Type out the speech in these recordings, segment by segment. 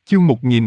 Chương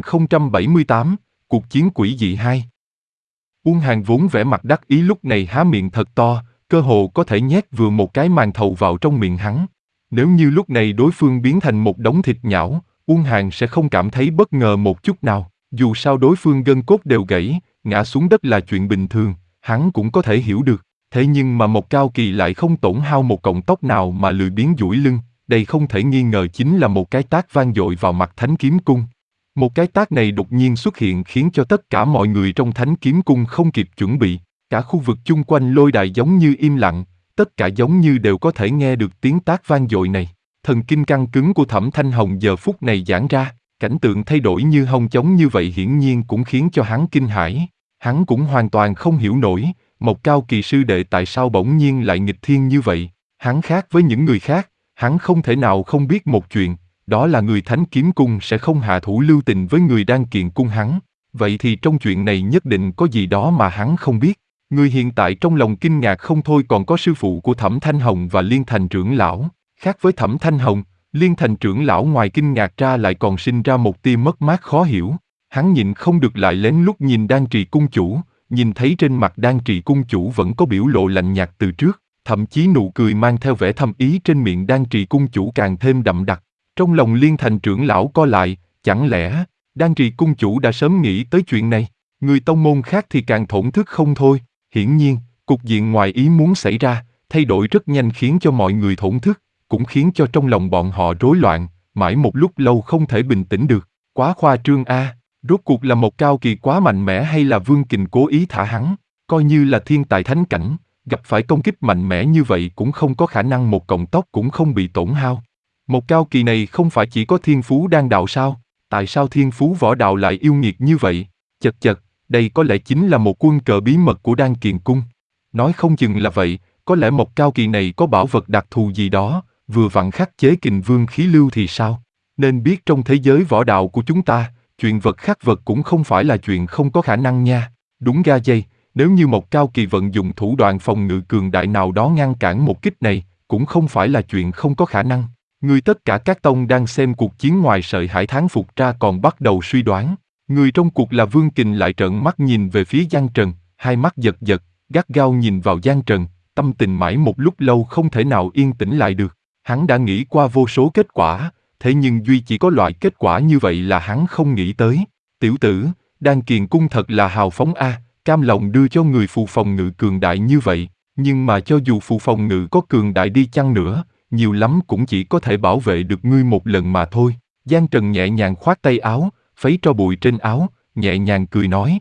1078, Cuộc chiến quỷ dị 2. Uông Hàn vốn vẻ mặt đắc ý lúc này há miệng thật to, cơ hồ có thể nhét vừa một cái màn thầu vào trong miệng hắn. Nếu như lúc này đối phương biến thành một đống thịt nhão, Uông Hàn sẽ không cảm thấy bất ngờ một chút nào. Dù sao đối phương gân cốt đều gãy, ngã xuống đất là chuyện bình thường, hắn cũng có thể hiểu được. Thế nhưng mà Mộc Cao Kỳ lại không tổn hao một cọng tóc nào mà lười biếng duỗi lưng, đây không thể nghi ngờ chính là một cái tát vang dội vào mặt Thánh Kiếm Cung. Một cái tát này đột nhiên xuất hiện khiến cho tất cả mọi người trong Thánh Kiếm Cung không kịp chuẩn bị, cả khu vực chung quanh lôi đài giống như im lặng, tất cả giống như đều có thể nghe được tiếng tát vang dội này. Thần kinh căng cứng của Thẩm Thanh Hồng giờ phút này giãn ra, cảnh tượng thay đổi như hong chóng như vậy hiển nhiên cũng khiến cho hắn kinh hãi. Hắn cũng hoàn toàn không hiểu nổi, Mộc Cao Kỳ sư đệ tại sao bỗng nhiên lại nghịch thiên như vậy. Hắn khác với những người khác, hắn không thể nào không biết một chuyện, đó là người Thánh Kiếm Cung sẽ không hạ thủ lưu tình với người đang kiện cung hắn. Vậy thì trong chuyện này nhất định có gì đó mà hắn không biết. Người hiện tại trong lòng kinh ngạc không thôi còn có sư phụ của Thẩm Thanh Hồng và Liên Thành trưởng lão. Khác với Thẩm Thanh Hồng, Liên Thành trưởng lão ngoài kinh ngạc ra lại còn sinh ra một tia mất mát khó hiểu. Hắn nhịn không được lại lén lút nhìn Đan Trì cung chủ, nhìn thấy trên mặt Đan Trì cung chủ vẫn có biểu lộ lạnh nhạt từ trước, thậm chí nụ cười mang theo vẻ thâm ý trên miệng Đan Trì cung chủ càng thêm đậm đặc. Trong lòng Liên Thành trưởng lão co lại, chẳng lẽ Đan Trì cung chủ đã sớm nghĩ tới chuyện này? Người tông môn khác thì càng thổn thức không thôi. Hiển nhiên, cục diện ngoài ý muốn xảy ra, thay đổi rất nhanh khiến cho mọi người thổn thức, cũng khiến cho trong lòng bọn họ rối loạn, mãi một lúc lâu không thể bình tĩnh được. Quá khoa trương a, rốt cuộc là Mộc Cao Kỳ quá mạnh mẽ hay là Vương Kình cố ý thả hắn? Coi như là thiên tài thánh cảnh, gặp phải công kích mạnh mẽ như vậy cũng không có khả năng một cọng tóc cũng không bị tổn hao. Mộc Cao Kỳ này không phải chỉ có thiên phú đan đạo sao? Tại sao thiên phú võ đạo lại yêu nghiệt như vậy? Chật chật, đây có lẽ chính là một quân cờ bí mật của Đan Kiền Cung. Nói không chừng là vậy, có lẽ Mộc Cao Kỳ này có bảo vật đặc thù gì đó, vừa vặn khắc chế Kình Vương khí lưu thì sao? Nên biết trong thế giới võ đạo của chúng ta, chuyện vật khắc vật cũng không phải là chuyện không có khả năng nha. Đúng ga dây, nếu như Mộc Cao Kỳ vận dụng thủ đoạn phòng ngự cường đại nào đó ngăn cản một kích này, cũng không phải là chuyện không có khả năng. Người tất cả các tông đang xem cuộc chiến ngoài sợi hải thán phục ra còn bắt đầu suy đoán. Người trong cuộc là Vương Kình lại trợn mắt nhìn về phía Giang Trần, hai mắt giật giật, gắt gao nhìn vào Giang Trần, tâm tình mãi một lúc lâu không thể nào yên tĩnh lại được. Hắn đã nghĩ qua vô số kết quả, thế nhưng duy chỉ có loại kết quả như vậy là hắn không nghĩ tới. Tiểu tử, Đan Kiền Cung thật là hào phóng a, cam lòng đưa cho người phù phòng ngự cường đại như vậy, nhưng mà cho dù phù phòng ngự có cường đại đi chăng nữa, nhiều lắm cũng chỉ có thể bảo vệ được ngươi một lần mà thôi. Giang Trần nhẹ nhàng khoát tay áo, phấy tro bụi trên áo, nhẹ nhàng cười nói.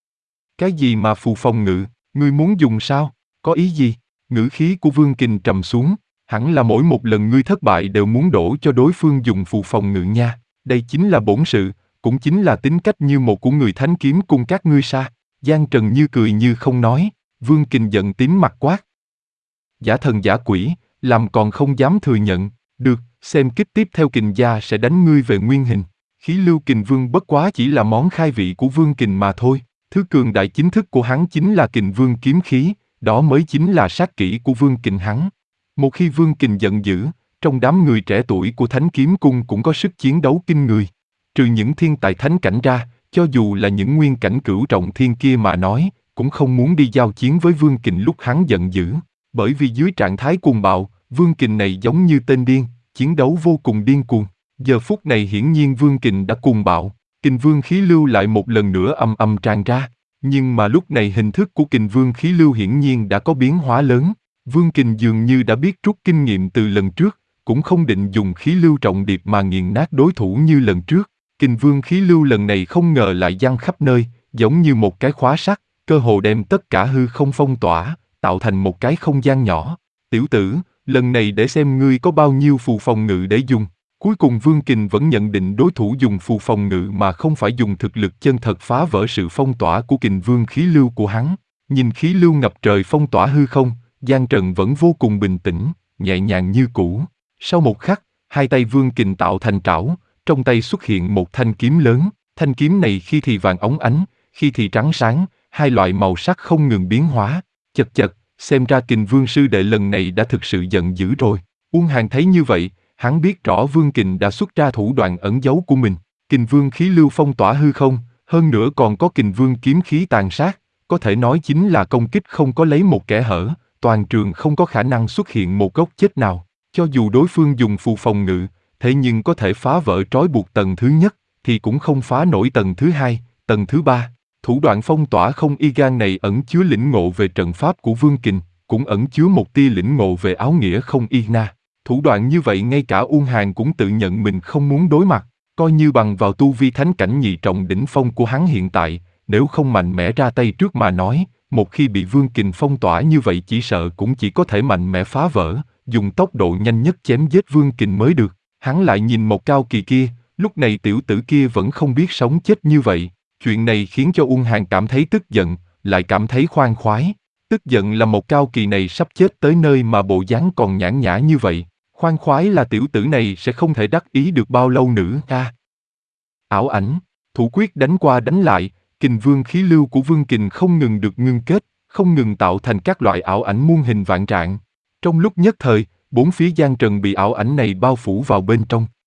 Cái gì mà phù phòng ngự, ngươi muốn dùng sao? Có ý gì? Ngữ khí của Vương Kình trầm xuống, hẳn là mỗi một lần ngươi thất bại đều muốn đổ cho đối phương dùng phù phòng ngự nha. Đây chính là bổn sự, cũng chính là tính cách như một của người Thánh Kiếm Cung các ngươi sa. Giang Trần như cười như không nói, Vương Kình giận tím mặt quát. Giả thần giả quỷ, làm còn không dám thừa nhận, được, xem kích tiếp theo Kình gia sẽ đánh ngươi về nguyên hình. Khí lưu Kình Vương bất quá chỉ là món khai vị của Vương Kình mà thôi, thứ cường đại chính thức của hắn chính là Kình Vương kiếm khí, đó mới chính là sát kỹ của Vương Kình hắn. Một khi Vương Kình giận dữ, trong đám người trẻ tuổi của Thánh Kiếm Cung cũng có sức chiến đấu kinh người. Trừ những thiên tài thánh cảnh ra, cho dù là những nguyên cảnh cửu trọng thiên kia mà nói, cũng không muốn đi giao chiến với Vương Kình lúc hắn giận dữ. Bởi vì dưới trạng thái cuồng bạo, Vương Kình này giống như tên điên, chiến đấu vô cùng điên cuồng. Giờ phút này hiển nhiên Vương Kình đã cuồng bạo, Kình Vương khí lưu lại một lần nữa ầm ầm tràn ra. Nhưng mà lúc này hình thức của Kình Vương khí lưu hiển nhiên đã có biến hóa lớn. Vương Kình dường như đã biết rút kinh nghiệm từ lần trước, cũng không định dùng khí lưu trọng điệp mà nghiền nát đối thủ như lần trước. Kình Vương khí lưu lần này không ngờ lại giăng khắp nơi, giống như một cái khóa sắt, cơ hồ đem tất cả hư không phong tỏa, tạo thành một cái không gian nhỏ. Tiểu tử, lần này để xem ngươi có bao nhiêu phù phòng ngự để dùng. Cuối cùng Vương Kình vẫn nhận định đối thủ dùng phù phòng ngự mà không phải dùng thực lực chân thật phá vỡ sự phong tỏa của Kình Vương khí lưu của hắn. Nhìn khí lưu ngập trời phong tỏa hư không, Giang Trần vẫn vô cùng bình tĩnh, nhẹ nhàng như cũ. Sau một khắc, hai tay Vương Kình tạo thành trảo, trong tay xuất hiện một thanh kiếm lớn. Thanh kiếm này khi thì vàng óng ánh, khi thì trắng sáng, hai loại màu sắc không ngừng biến hóa. Chật chật, xem ra Kình Vương sư đệ lần này đã thực sự giận dữ rồi. Uông Hàn thấy như vậy, hắn biết rõ Vương Kình đã xuất ra thủ đoạn ẩn giấu của mình. Kình Vương khí lưu phong tỏa hư không, hơn nữa còn có Kình Vương kiếm khí tàn sát, có thể nói chính là công kích không có lấy một kẽ hở, toàn trường không có khả năng xuất hiện một góc chết nào. Cho dù đối phương dùng phù phòng ngự, thế nhưng có thể phá vỡ trói buộc tầng thứ nhất, thì cũng không phá nổi tầng thứ hai, tầng thứ ba. Thủ đoạn phong tỏa không y gan này ẩn chứa lĩnh ngộ về trận pháp của Vương Kình, cũng ẩn chứa một tia lĩnh ngộ về áo nghĩa không y na. Thủ đoạn như vậy ngay cả Uông Hàn cũng tự nhận mình không muốn đối mặt, coi như bằng vào tu vi thánh cảnh nhị trọng đỉnh phong của hắn hiện tại, nếu không mạnh mẽ ra tay trước mà nói, một khi bị Vương Kình phong tỏa như vậy chỉ sợ cũng chỉ có thể mạnh mẽ phá vỡ, dùng tốc độ nhanh nhất chém giết Vương Kình mới được. Hắn lại nhìn một Cao Kỳ kia, lúc này tiểu tử kia vẫn không biết sống chết như vậy. Chuyện này khiến cho Uông Hàn cảm thấy tức giận, lại cảm thấy khoan khoái. Tức giận là một Cao Kỳ này sắp chết tới nơi mà bộ dáng còn nhãn nhã như vậy. Khoan khoái là tiểu tử này sẽ không thể đắc ý được bao lâu nữa. Ảo ảnh, thủ quyết đánh qua đánh lại, Kình Vương khí lưu của Vương Kình không ngừng được ngưng kết, không ngừng tạo thành các loại ảo ảnh muôn hình vạn trạng. Trong lúc nhất thời, bốn phía gian trần bị ảo ảnh này bao phủ vào bên trong.